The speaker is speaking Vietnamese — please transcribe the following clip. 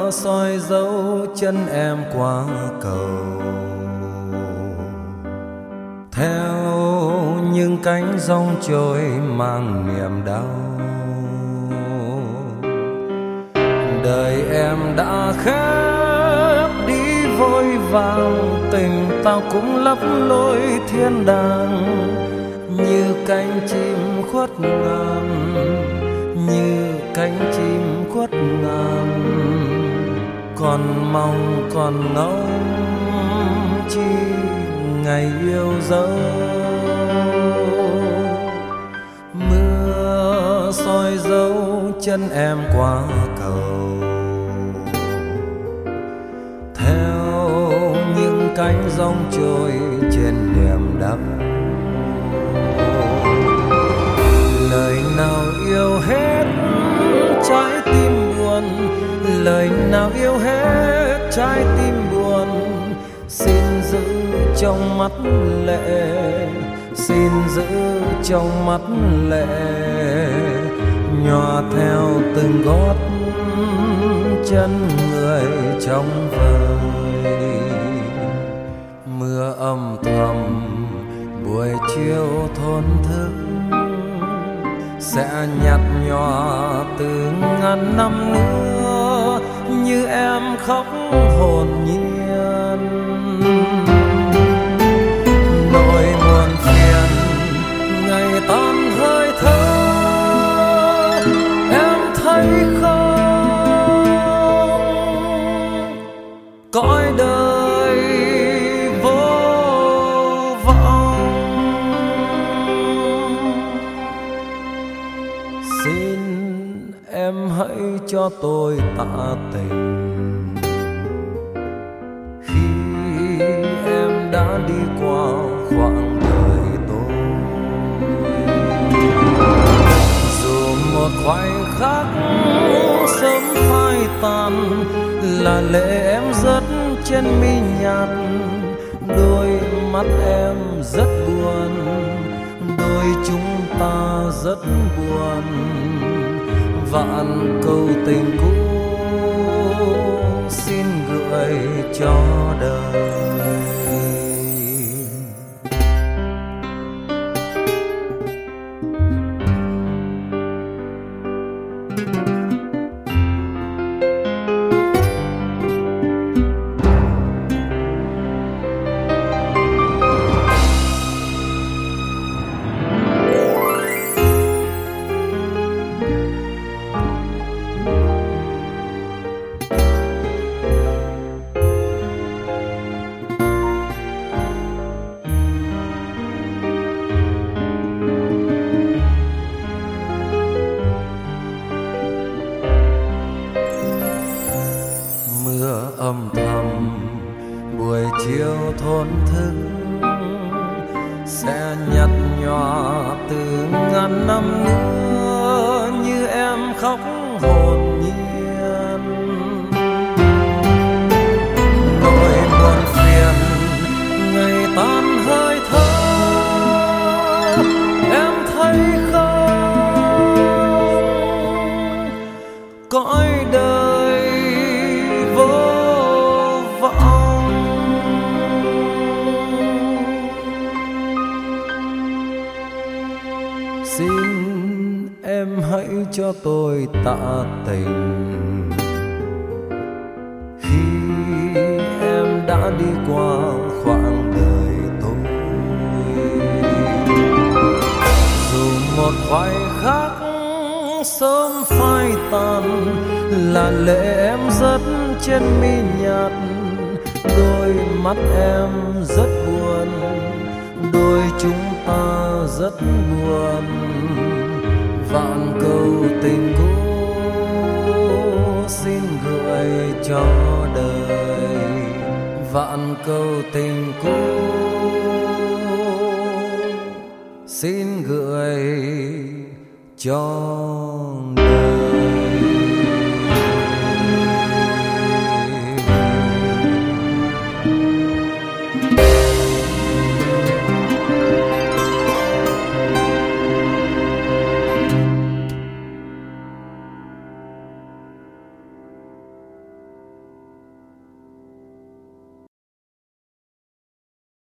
soi dấu chân em qua cầu, theo những cánh giông trôi mang niềm đau. Đời em đã khép đi vội vàng, tình tao cũng lấp lối thiên đàng. Như cánh chim khuất ngàn, như cánh chim khuất ngàn, còn mong còn ngóng chi ngày yêu dấu. Mưa soi dấu chân em qua cầu, theo những cánh giông trôi trên niềm đau. Lời nào yêu hết trái tim buồn, lời nào yêu hết trái tim buồn. Xin giữ trong mắt lệ, xin giữ trong mắt lệ, nhòa theo từng gót chân người trong vời. Mưa âm thầm buổi chiều thốn thức, sẽ nhạt nhòa từ ngàn năm nữa, như em khóc hồn nhiên. Nỗi buồn phiền ngày tan hơi thở, em thấy không? Cõi đời vô vọng. Xin em hãy cho tôi tạ tình, khi em đã đi qua khoảng đời tôi. Dù một khoảnh khắc sớm phai tàn, là lệ em rớt trên mi nhạt. Đôi mắt em rất buồn, đôi chúng ta rất buồn. Vạn câu tình cũ xin gửi cho đời. Âm thầm buổi chiều thốn thức, sẽ nhạt nhòa từ ngàn năm nữa, như em khóc hồn nhiên. Nỗi buồn phiền ngày tan hơi thở, em thấy không? Cõi đời vô vọng. Xin em hãy cho tôi tạ tình, khi em đã đi qua khoảng đời tôi. Dù một khoảnh khắc sớm phai tàn, là lệ em rớt trên mi nhạt. Đôi mắt em rất buồn, đôi chúng ta rất buồn. Vạn câu tình cũ xin gửi cho đời. Vạn câu tình cũ xin gửi cho